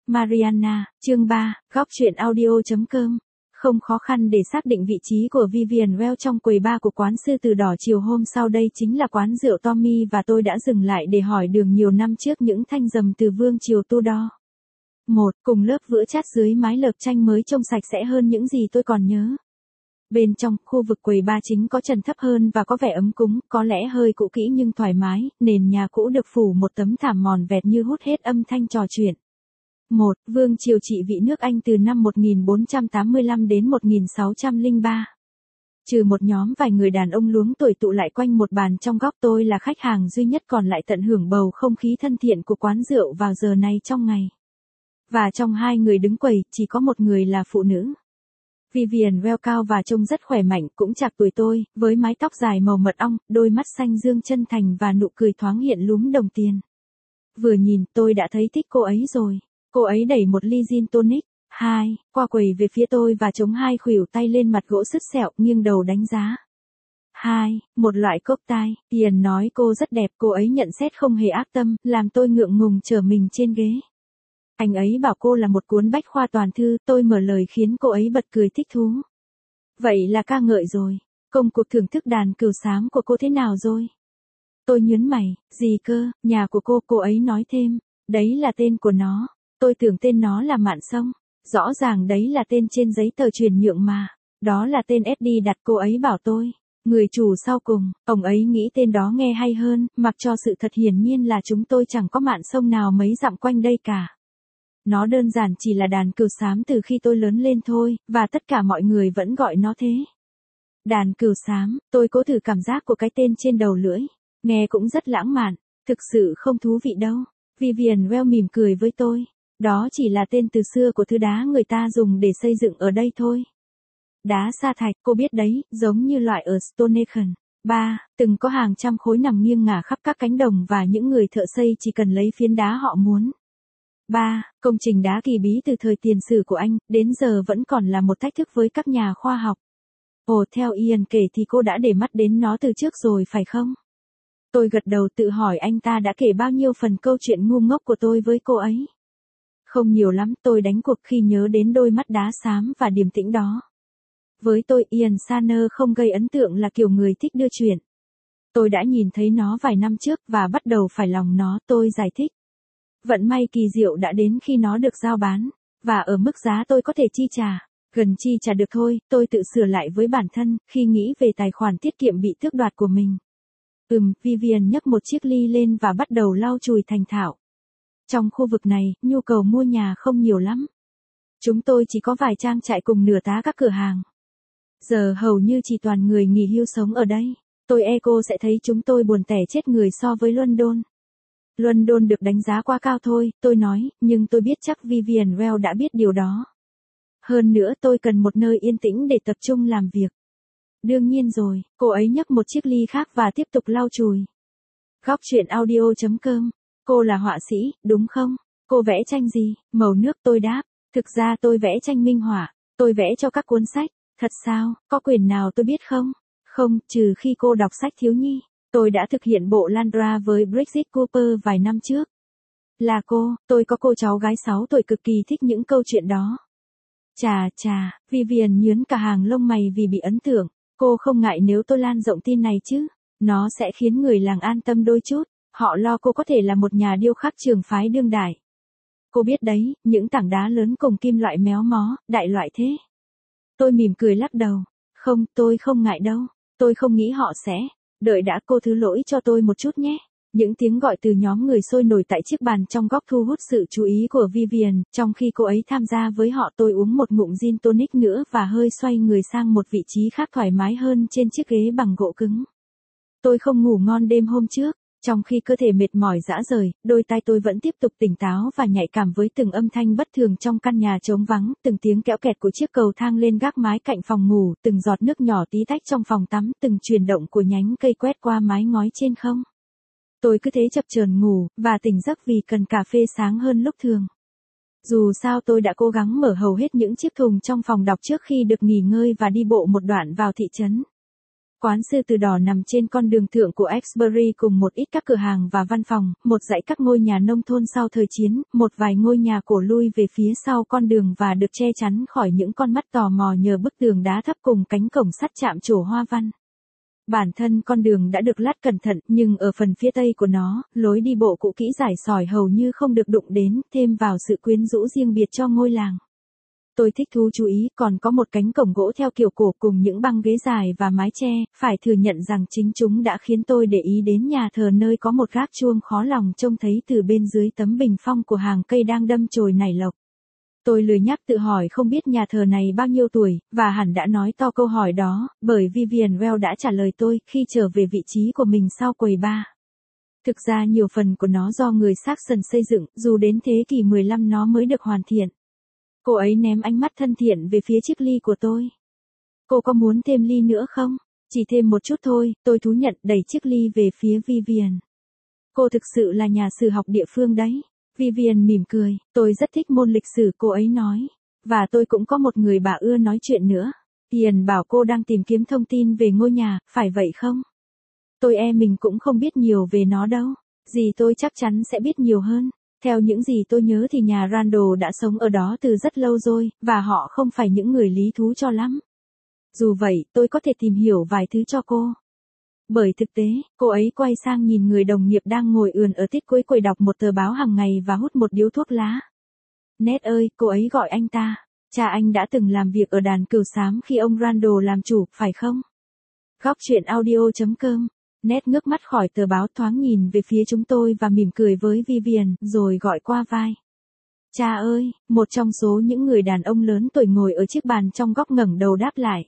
Mariana, chương 3, góc truyện audio.com. Không khó khăn để xác định vị trí của Vivian Well trong quầy bar của quán Sư Tử Đỏ chiều hôm sau. Đây chính là quán rượu Tommy và tôi đã dừng lại để hỏi đường nhiều năm trước những thanh dầm từ vương triều Tudor. Cùng lớp vữa chát dưới mái lợp tranh mới trông sạch sẽ hơn những gì tôi còn nhớ. Bên trong, khu vực quầy bar chính có trần thấp hơn và có vẻ ấm cúng, có lẽ hơi cũ kỹ nhưng thoải mái, nền nhà cũ được phủ một tấm thảm mòn vẹt như hút hết âm thanh trò chuyện. Vương triều trị vì nước Anh từ năm 1485 đến 1603. Trừ một nhóm vài người đàn ông luống tuổi tụ lại quanh một bàn trong góc, tôi là khách hàng duy nhất còn lại tận hưởng bầu không khí thân thiện của quán rượu vào giờ này trong ngày. Và trong hai người đứng quầy, chỉ có một người là phụ nữ. Vivian Well cao và trông rất khỏe mạnh, cũng chạc tuổi tôi, với mái tóc dài màu mật ong, đôi mắt xanh dương chân thành và nụ cười thoáng hiện lúm đồng tiền. Vừa nhìn, tôi đã thấy thích cô ấy rồi. Cô ấy đẩy một ly gin tonic, qua quầy về phía tôi và chống hai khuỷu tay lên mặt gỗ sứt sẹo, nghiêng đầu đánh giá. Một loại cocktail, Ian nói cô rất đẹp, cô ấy nhận xét không hề ác tâm, làm tôi ngượng ngùng trở mình trên ghế. Anh ấy bảo cô là một cuốn bách khoa toàn thư, tôi mở lời khiến cô ấy bật cười thích thú. Vậy là ca ngợi rồi, công cuộc thưởng thức đàn cừu xám của cô thế nào rồi? Tôi nhớn mày, gì cơ, nhà của cô ấy nói thêm, đấy là tên của nó. Tôi tưởng tên nó là Mạn Sông. Rõ ràng đấy là tên trên giấy tờ chuyển nhượng mà. Đó là tên Eddie đặt, cô ấy bảo tôi. Người chủ sau cùng, ông ấy nghĩ tên đó nghe hay hơn, mặc cho sự thật hiển nhiên là chúng tôi chẳng có Mạn Sông nào mấy dặm quanh đây cả. Nó đơn giản chỉ là đàn cừu xám từ khi tôi lớn lên thôi, và tất cả mọi người vẫn gọi nó thế. Đàn cừu xám, tôi cố thử cảm giác của cái tên trên đầu lưỡi. Nghe cũng rất lãng mạn, thực sự không thú vị đâu. Vivian Well mỉm cười với tôi. Đó chỉ là tên từ xưa của thứ đá người ta dùng để xây dựng ở đây thôi. Đá sa thạch, cô biết đấy, giống như loại ở Stonehenge. Từng có hàng trăm khối nằm nghiêng ngả khắp các cánh đồng và những người thợ xây chỉ cần lấy phiến đá họ muốn. Công trình đá kỳ bí từ thời tiền sử của Anh, đến giờ vẫn còn là một thách thức với các nhà khoa học. Theo Ian kể thì cô đã để mắt đến nó từ trước rồi phải không? Tôi gật đầu tự hỏi anh ta đã kể bao nhiêu phần câu chuyện ngu ngốc của tôi với cô ấy. Không nhiều lắm, tôi đánh cuộc khi nhớ đến đôi mắt đá xám và điềm tĩnh đó. Với tôi, Ian Sanner không gây ấn tượng là kiểu người thích đưa chuyện. Tôi đã nhìn thấy nó vài năm trước và bắt đầu phải lòng nó, tôi giải thích. Vận may kỳ diệu đã đến khi nó được giao bán, và ở mức giá tôi có thể chi trả. Gần chi trả được thôi, tôi tự sửa lại với bản thân, khi nghĩ về tài khoản tiết kiệm bị tước đoạt của mình. Vivian nhấc một chiếc ly lên và bắt đầu lau chùi thành thạo. Trong khu vực này, nhu cầu mua nhà không nhiều lắm. Chúng tôi chỉ có vài trang trại cùng nửa tá các cửa hàng. Giờ hầu như chỉ toàn người nghỉ hưu sống ở đây. Cô sẽ thấy chúng tôi buồn tẻ chết người so với London. London được đánh giá quá cao thôi, tôi nói, nhưng tôi biết chắc Vivian Well đã biết điều đó. Hơn nữa tôi cần một nơi yên tĩnh để tập trung làm việc. Đương nhiên rồi, cô ấy nhấc một chiếc ly khác và tiếp tục lau chùi. Góc truyện audio.com. Cô là họa sĩ, đúng không? Cô vẽ tranh gì? Màu nước, tôi đáp. Thực ra tôi vẽ tranh minh họa. Tôi vẽ cho các cuốn sách. Thật sao? Có quyền nào tôi biết không? Không, trừ khi cô đọc sách thiếu nhi. Tôi đã thực hiện bộ Landra với Bridget Cooper vài năm trước. Là cô, tôi có cô cháu gái 6 tuổi cực kỳ thích những câu chuyện đó. Vivian nhướng cả hàng lông mày vì bị ấn tượng. Cô không ngại nếu tôi lan rộng tin này chứ? Nó sẽ khiến người làng an tâm đôi chút. Họ lo cô có thể là một nhà điêu khắc trường phái đương đại. Cô biết đấy, những tảng đá lớn cùng kim loại méo mó, đại loại thế. Tôi mỉm cười lắc đầu. Không, tôi không ngại đâu. Tôi không nghĩ họ sẽ. Đợi đã, cô thứ lỗi cho tôi một chút nhé. Những tiếng gọi từ nhóm người sôi nổi tại chiếc bàn trong góc thu hút sự chú ý của Vivian. Trong khi cô ấy tham gia với họ, tôi uống một ngụm gin tonic nữa và hơi xoay người sang một vị trí khác thoải mái hơn trên chiếc ghế bằng gỗ cứng. Tôi không ngủ ngon đêm hôm trước. Trong khi cơ thể mệt mỏi rã rời, đôi tai tôi vẫn tiếp tục tỉnh táo và nhạy cảm với từng âm thanh bất thường trong căn nhà trống vắng, từng tiếng kéo kẹt của chiếc cầu thang lên gác mái cạnh phòng ngủ, từng giọt nước nhỏ tí tách trong phòng tắm, từng chuyển động của nhánh cây quét qua mái ngói trên không. Tôi cứ thế chập chờn ngủ, và tỉnh giấc vì cần cà phê sáng hơn lúc thường. Dù sao tôi đã cố gắng mở hầu hết những chiếc thùng trong phòng đọc trước khi được nghỉ ngơi và đi bộ một đoạn vào thị trấn. Quán sư tử đỏ nằm trên con đường thượng của Exbury cùng một ít các cửa hàng và văn phòng, một dãy các ngôi nhà nông thôn sau thời chiến, một vài ngôi nhà cổ lui về phía sau con đường và được che chắn khỏi những con mắt tò mò nhờ bức tường đá thấp cùng cánh cổng sắt chạm trổ hoa văn. Bản thân con đường đã được lát cẩn thận, nhưng ở phần phía tây của nó, lối đi bộ cũ kỹ rải sỏi hầu như không được đụng đến, thêm vào sự quyến rũ riêng biệt cho ngôi làng. Tôi thích thú chú ý, còn có một cánh cổng gỗ theo kiểu cổ cùng những băng ghế dài và mái che, phải thừa nhận rằng chính chúng đã khiến tôi để ý đến nhà thờ nơi có một gác chuông khó lòng trông thấy từ bên dưới tấm bình phong của hàng cây đang đâm chồi nảy lộc. Tôi lười nhắc tự hỏi không biết nhà thờ này bao nhiêu tuổi, và hẳn đã nói to câu hỏi đó, bởi Vivian Well đã trả lời tôi khi trở về vị trí của mình sau quầy bar. Thực ra nhiều phần của nó do người Saxon xây dựng, dù đến thế kỷ 15 nó mới được hoàn thiện. Cô ấy ném ánh mắt thân thiện về phía chiếc ly của tôi. Cô có muốn thêm ly nữa không? Chỉ thêm một chút thôi, tôi thú nhận đẩy chiếc ly về phía Vivian. Cô thực sự là nhà sử học địa phương đấy. Vivian mỉm cười, tôi rất thích môn lịch sử cô ấy nói. Và tôi cũng có một người bà ưa nói chuyện nữa. Ian bảo cô đang tìm kiếm thông tin về ngôi nhà, phải vậy không? Tôi mình cũng không biết nhiều về nó đâu. Dì tôi chắc chắn sẽ biết nhiều hơn. Theo những gì tôi nhớ thì nhà Randall đã sống ở đó từ rất lâu rồi, và họ không phải những người lý thú cho lắm. Dù vậy, tôi có thể tìm hiểu vài thứ cho cô. Bởi thực tế, cô ấy quay sang nhìn người đồng nghiệp đang ngồi ườn ở tít cuối quầy đọc một tờ báo hàng ngày và hút một điếu thuốc lá. Ned ơi, cô ấy gọi anh ta. Cha anh đã từng làm việc ở đàn cừu xám khi ông Randall làm chủ, phải không? Góc chuyện audio.com. Ned ngước mắt khỏi tờ báo thoáng nhìn về phía chúng tôi và mỉm cười với Vivian, rồi gọi qua vai. Cha ơi, một trong số những người đàn ông lớn tuổi ngồi ở chiếc bàn trong góc ngẩng đầu đáp lại.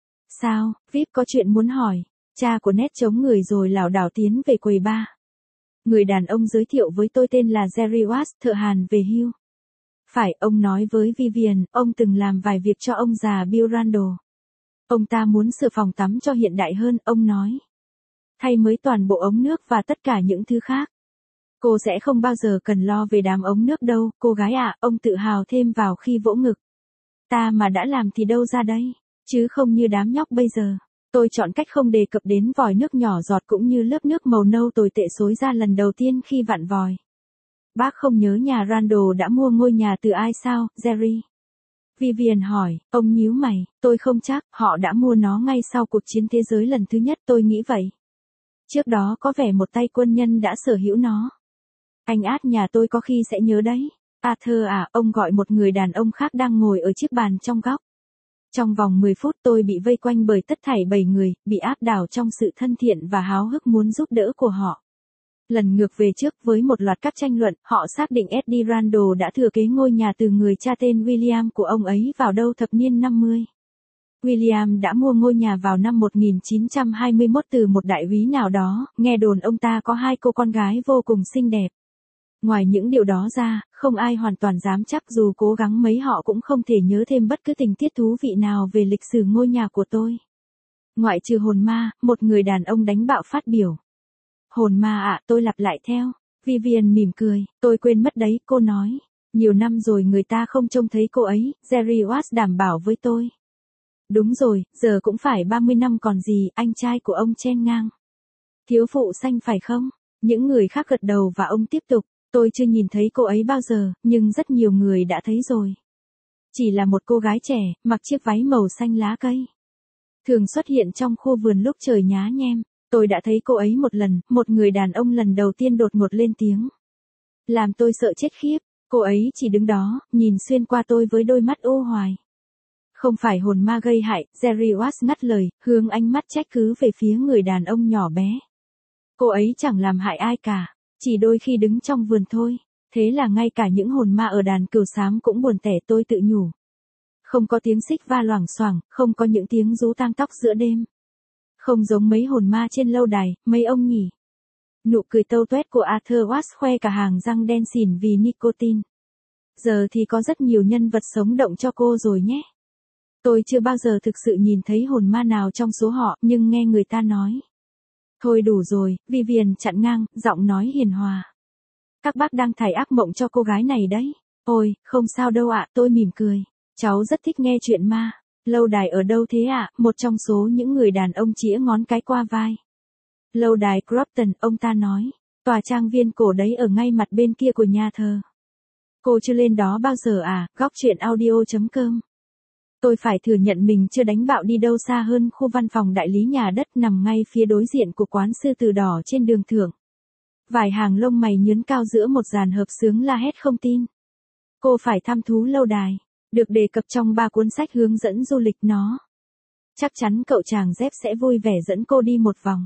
Sao, Vip có chuyện muốn hỏi. Cha của Ned chống người rồi lảo đảo tiến về quầy bar. Người đàn ông giới thiệu với tôi tên là Jerry Watts, thợ hàn về hưu. Phải, ông nói với Vivian, ông từng làm vài việc cho ông già Bill Randall. Ông ta muốn sửa phòng tắm cho hiện đại hơn, ông nói. Thay mới toàn bộ ống nước và tất cả những thứ khác. Cô sẽ không bao giờ cần lo về đám ống nước đâu, cô gái ạ, ông tự hào thêm vào khi vỗ ngực. Ta mà đã làm thì đâu ra đây, chứ không như đám nhóc bây giờ. Tôi chọn cách không đề cập đến vòi nước nhỏ giọt cũng như lớp nước màu nâu tồi tệ xối ra lần đầu tiên khi vặn vòi. Bác không nhớ nhà Randall đã mua ngôi nhà từ ai sao, Jerry? Vivian hỏi, ông nhíu mày, tôi không chắc, họ đã mua nó ngay sau cuộc chiến thế giới lần thứ nhất, tôi nghĩ vậy. Trước đó có vẻ một tay quân nhân đã sở hữu nó. Anh Át nhà tôi có khi sẽ nhớ đấy. Arthur à, ông gọi một người đàn ông khác đang ngồi ở chiếc bàn trong góc. Trong vòng 10 phút tôi bị vây quanh bởi tất thảy 7 người, bị áp đảo trong sự thân thiện và háo hức muốn giúp đỡ của họ. Lần ngược về trước với một loạt các tranh luận, họ xác định Eddie Randall đã thừa kế ngôi nhà từ người cha tên William của ông ấy vào đầu thập niên 50. William đã mua ngôi nhà vào năm 1921 từ một đại úy nào đó, nghe đồn ông ta có 2 cô con gái vô cùng xinh đẹp. Ngoài những điều đó ra, không ai hoàn toàn dám chắc dù cố gắng mấy họ cũng không thể nhớ thêm bất cứ tình tiết thú vị nào về lịch sử ngôi nhà của tôi. Ngoại trừ hồn ma, một người đàn ông đánh bạo phát biểu. Hồn ma ạ, tôi lặp lại theo. Vivian mỉm cười, tôi quên mất đấy, cô nói. Nhiều năm rồi người ta không trông thấy cô ấy, Jerry Watts đảm bảo với tôi. Đúng rồi, giờ cũng phải 30 năm còn gì, anh trai của ông chen ngang. Thiếu phụ xanh phải không? Những người khác gật đầu và ông tiếp tục. Tôi chưa nhìn thấy cô ấy bao giờ, nhưng rất nhiều người đã thấy rồi. Chỉ là một cô gái trẻ, mặc chiếc váy màu xanh lá cây. Thường xuất hiện trong khu vườn lúc trời nhá nhem. Tôi đã thấy cô ấy một lần, một người đàn ông lần đầu tiên đột ngột lên tiếng. Làm tôi sợ chết khiếp, cô ấy chỉ đứng đó, nhìn xuyên qua tôi với đôi mắt ô hoài. Không phải hồn ma gây hại, Jerry Watts ngắt lời, hướng ánh mắt trách cứ về phía người đàn ông nhỏ bé. Cô ấy chẳng làm hại ai cả, chỉ đôi khi đứng trong vườn thôi, thế là ngay cả những hồn ma ở đàn cừu xám cũng buồn tẻ, tôi tự nhủ. Không có tiếng xích va loảng xoảng, không có những tiếng rú tang tóc giữa đêm. Không giống mấy hồn ma trên lâu đài, mấy ông nhỉ. Nụ cười tâu tuét của Arthur Watts khoe cả hàng răng đen xỉn vì nicotine. Giờ thì có rất nhiều nhân vật sống động cho cô rồi nhé. Tôi chưa bao giờ thực sự nhìn thấy hồn ma nào trong số họ, nhưng nghe người ta nói. Thôi đủ rồi, Vivian chặn ngang, giọng nói hiền hòa. Các bác đang thải ác mộng cho cô gái này đấy. Ôi, không sao đâu ạ, tôi mỉm cười. Cháu rất thích nghe chuyện ma. Lâu đài ở đâu thế ạ? Một trong số những người đàn ông chĩa ngón cái qua vai. Lâu đài Crofton, ông ta nói. Tòa trang viên cổ đấy ở ngay mặt bên kia của nhà thờ. Cô chưa lên đó bao giờ à? Góc chuyện audio.com. Tôi phải thừa nhận mình chưa đánh bạo đi đâu xa hơn khu văn phòng đại lý nhà đất nằm ngay phía đối diện của quán sư tử đỏ trên đường Thượng. Vài hàng lông mày nhướn cao giữa một dàn hợp xướng la hét không tin. Cô phải thăm thú lâu đài. Được đề cập trong 3 cuốn sách hướng dẫn du lịch nó. Chắc chắn cậu chàng Dép sẽ vui vẻ dẫn cô đi một vòng.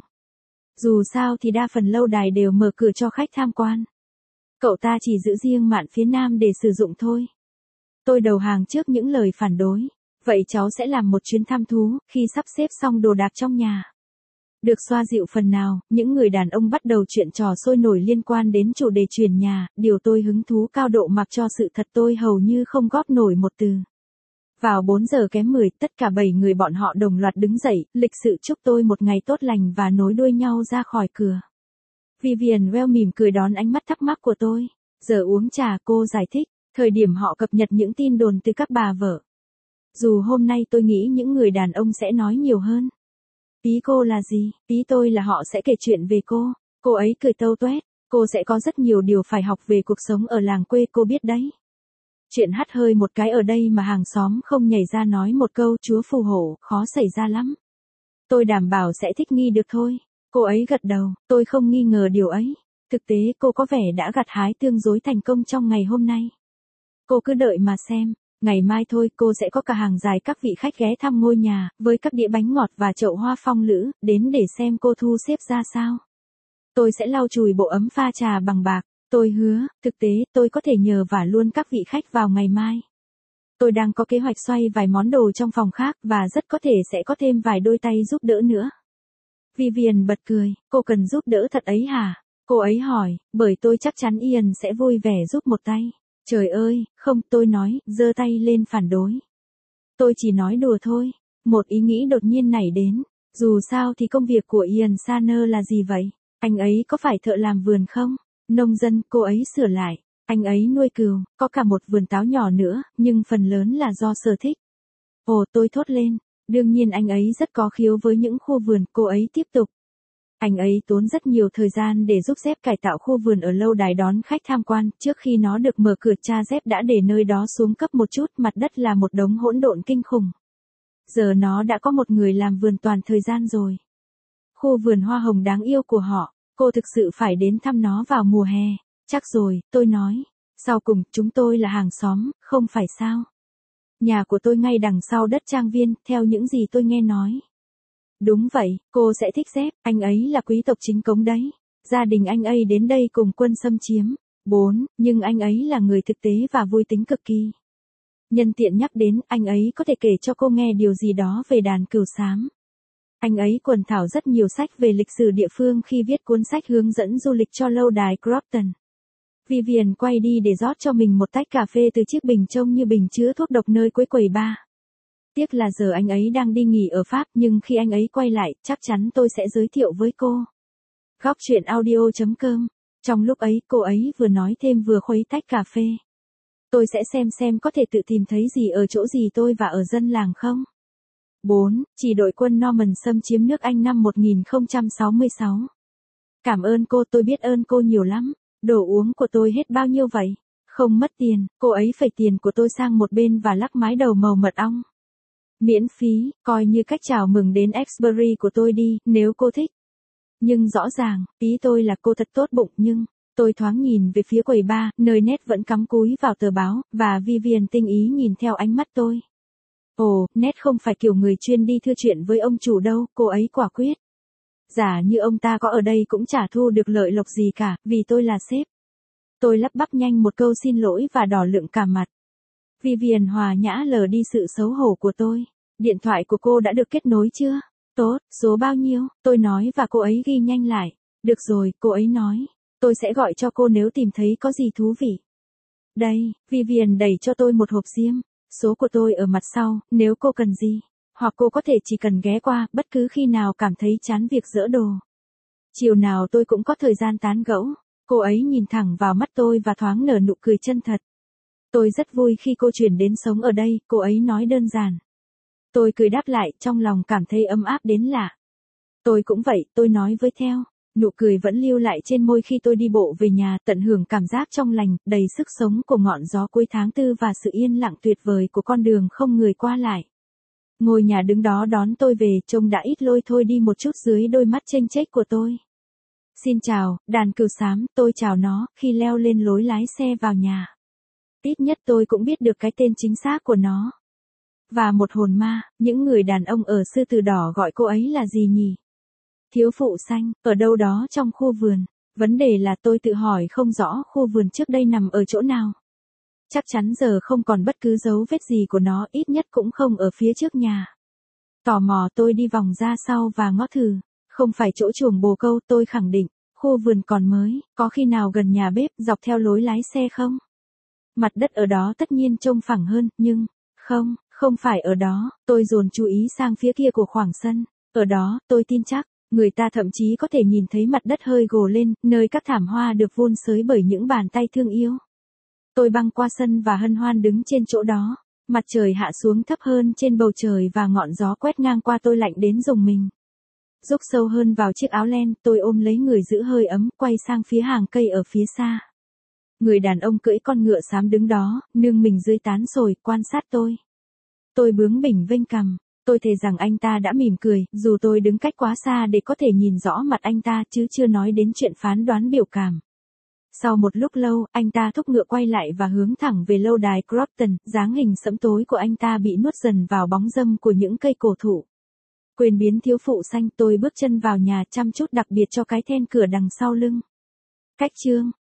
Dù sao thì đa phần lâu đài đều mở cửa cho khách tham quan. Cậu ta chỉ giữ riêng mạn phía nam để sử dụng thôi. Tôi đầu hàng trước những lời phản đối. Vậy cháu sẽ làm một chuyến thăm thú, khi sắp xếp xong đồ đạc trong nhà. Được xoa dịu phần nào, những người đàn ông bắt đầu chuyện trò sôi nổi liên quan đến chủ đề chuyển nhà, điều tôi hứng thú cao độ mặc cho sự thật tôi hầu như không góp nổi một từ. Vào 4 giờ kém 10, tất cả 7 người bọn họ đồng loạt đứng dậy, lịch sự chúc tôi một ngày tốt lành và nối đuôi nhau ra khỏi cửa. Vivian Well mỉm cười đón ánh mắt thắc mắc của tôi. Giờ uống trà, cô giải thích, thời điểm họ cập nhật những tin đồn từ các bà vợ. Dù hôm nay tôi nghĩ những người đàn ông sẽ nói nhiều hơn. Ý cô là gì? Ý tôi là họ sẽ kể chuyện về cô. Cô ấy cười tâu tuét. Cô sẽ có rất nhiều điều phải học về cuộc sống ở làng quê, cô biết đấy. Chuyện hắt hơi một cái ở đây mà hàng xóm không nhảy ra nói một câu Chúa phù hộ, khó xảy ra lắm. Tôi đảm bảo sẽ thích nghi được thôi. Cô ấy gật đầu, tôi không nghi ngờ điều ấy. Thực tế cô có vẻ đã gặt hái tương đối thành công trong ngày hôm nay. Cô cứ đợi mà xem. Ngày mai thôi cô sẽ có cả hàng dài các vị khách ghé thăm ngôi nhà, với các đĩa bánh ngọt và chậu hoa phong lữ, đến để xem cô thu xếp ra sao. Tôi sẽ lau chùi bộ ấm pha trà bằng bạc, tôi hứa, thực tế tôi có thể nhờ vả luôn các vị khách vào ngày mai. Tôi đang có kế hoạch xoay vài món đồ trong phòng khác và rất có thể sẽ có thêm vài đôi tay giúp đỡ nữa. Vivian bật cười, cô cần giúp đỡ thật ấy hả? Cô ấy hỏi, bởi tôi chắc chắn Ian sẽ vui vẻ giúp một tay. Trời ơi, không, tôi nói, giơ tay lên phản đối. Tôi chỉ nói đùa thôi. Một ý nghĩ đột nhiên nảy đến. Dù sao thì công việc của Ian Sanner là gì vậy? Anh ấy có phải thợ làm vườn không? Nông dân, cô ấy sửa lại. Anh ấy nuôi cừu, có cả một vườn táo nhỏ nữa, nhưng phần lớn là do sở thích. Ồ, tôi thốt lên. Đương nhiên anh ấy rất có khiếu với những khu vườn, cô ấy tiếp tục. Anh ấy tốn rất nhiều thời gian để giúp Dép cải tạo khu vườn ở lâu đài đón khách tham quan, trước khi nó được mở cửa cha Dép đã để nơi đó xuống cấp một chút, mặt đất là một đống hỗn độn kinh khủng. Giờ nó đã có một người làm vườn toàn thời gian rồi. Khu vườn hoa hồng đáng yêu của họ, cô thực sự phải đến thăm nó vào mùa hè. Chắc rồi, tôi nói. Sau cùng, chúng tôi là hàng xóm, không phải sao? Nhà của tôi ngay đằng sau đất trang viên, theo những gì tôi nghe nói. Đúng vậy, cô sẽ thích Dép, anh ấy là quý tộc chính cống đấy. Gia đình anh ấy đến đây cùng quân xâm chiếm. 4, nhưng anh ấy là người thực tế và vui tính cực kỳ. Nhân tiện nhắc đến, anh ấy có thể kể cho cô nghe điều gì đó về đàn cừu xám. Anh ấy quần thảo rất nhiều sách về lịch sử địa phương khi viết cuốn sách hướng dẫn du lịch cho lâu đài Crofton. Vivian quay đi để rót cho mình một tách cà phê từ chiếc bình trông như bình chứa thuốc độc nơi cuối quầy bar. Tiếc là giờ anh ấy đang đi nghỉ ở Pháp, nhưng khi anh ấy quay lại, chắc chắn tôi sẽ giới thiệu với cô. Góc chuyện audio.com. Trong lúc ấy, cô ấy vừa nói thêm vừa khuấy tách cà phê. Tôi sẽ xem có thể tự tìm thấy gì ở chỗ gì tôi và ở dân làng không. 4. Chỉ đội quân Norman xâm chiếm nước Anh năm 1066. Cảm ơn cô, tôi biết ơn cô nhiều lắm. Đồ uống của tôi hết bao nhiêu vậy? Không mất tiền, cô ấy phẩy tiền của tôi sang một bên và lắc mái đầu màu mật ong. Miễn phí, coi như cách chào mừng đến Exbury của tôi đi, nếu cô thích. Nhưng rõ ràng, ý tôi là cô thật tốt bụng nhưng, tôi thoáng nhìn về phía quầy bar, nơi Ned vẫn cắm cúi vào tờ báo, và Vivian tinh ý nhìn theo ánh mắt tôi. Ồ, Ned không phải kiểu người chuyên đi thưa chuyện với ông chủ đâu, cô ấy quả quyết. Giả như ông ta có ở đây cũng chả thu được lợi lộc gì cả, vì tôi là sếp. Tôi lắp bắp nhanh một câu xin lỗi và đỏ lựng cả mặt. Vivian hòa nhã lờ đi sự xấu hổ của tôi. Điện thoại của cô đã được kết nối chưa? Tốt, số bao nhiêu? Tôi nói và cô ấy ghi nhanh lại. Được rồi, cô ấy nói. Tôi sẽ gọi cho cô nếu tìm thấy có gì thú vị. Đây, Vivian đẩy cho tôi một hộp diêm. Số của tôi ở mặt sau, nếu cô cần gì. Hoặc cô có thể chỉ cần ghé qua, bất cứ khi nào cảm thấy chán việc dỡ đồ. Chiều nào tôi cũng có thời gian tán gẫu. Cô ấy nhìn thẳng vào mắt tôi và thoáng nở nụ cười chân thật. Tôi rất vui khi cô chuyển đến sống ở đây, cô ấy nói đơn giản. Tôi cười đáp lại, trong lòng cảm thấy ấm áp đến lạ. Tôi cũng vậy, tôi nói với theo. Nụ cười vẫn lưu lại trên môi khi tôi đi bộ về nhà, tận hưởng cảm giác trong lành, đầy sức sống của ngọn gió cuối tháng tư và sự yên lặng tuyệt vời của con đường không người qua lại. Ngôi nhà đứng đó đón tôi về, trông đã ít lôi thôi đi một chút dưới đôi mắt chênh chếch của tôi. Xin chào, đàn cừu xám, tôi chào nó, khi leo lên lối lái xe vào nhà. Ít nhất tôi cũng biết được cái tên chính xác của nó. Và một hồn ma, những người đàn ông ở Sư Tử Đỏ gọi cô ấy là gì nhỉ? Thiếu phụ xanh, ở đâu đó trong khu vườn. Vấn đề là tôi tự hỏi không rõ khu vườn trước đây nằm ở chỗ nào. Chắc chắn giờ không còn bất cứ dấu vết gì của nó, ít nhất cũng không ở phía trước nhà. Tò mò tôi đi vòng ra sau và ngó thử. Không phải chỗ chuồng bồ câu, tôi khẳng định. Khu vườn còn mới, có khi nào gần nhà bếp dọc theo lối lái xe không? Mặt đất ở đó tất nhiên trông phẳng hơn, nhưng, không phải ở đó. Tôi dồn chú ý sang phía kia của khoảng sân. Ở đó, tôi tin chắc. Người ta thậm chí có thể nhìn thấy mặt đất hơi gồ lên, nơi các thảm hoa được vun sới bởi những bàn tay thương yêu. Tôi băng qua sân và hân hoan đứng trên chỗ đó. Mặt trời hạ xuống thấp hơn trên bầu trời và ngọn gió quét ngang qua tôi lạnh đến rùng mình. Rúc sâu hơn vào chiếc áo len, tôi ôm lấy người giữ hơi ấm, quay sang phía hàng cây ở phía xa. Người đàn ông cưỡi con ngựa xám đứng đó, nương mình dưới tán sồi, quan sát tôi. Tôi bướng bỉnh vênh cằm. Tôi thề rằng anh ta đã mỉm cười, dù tôi đứng cách quá xa để có thể nhìn rõ mặt anh ta, chứ chưa nói đến chuyện phán đoán biểu cảm. Sau một lúc lâu, anh ta thúc ngựa quay lại và hướng thẳng về lâu đài Crofton, dáng hình sẫm tối của anh ta bị nuốt dần vào bóng râm của những cây cổ thụ. Quên biến thiếu phụ xanh, tôi bước chân vào nhà, chăm chút đặc biệt cho cái then cửa đằng sau lưng. Cách chương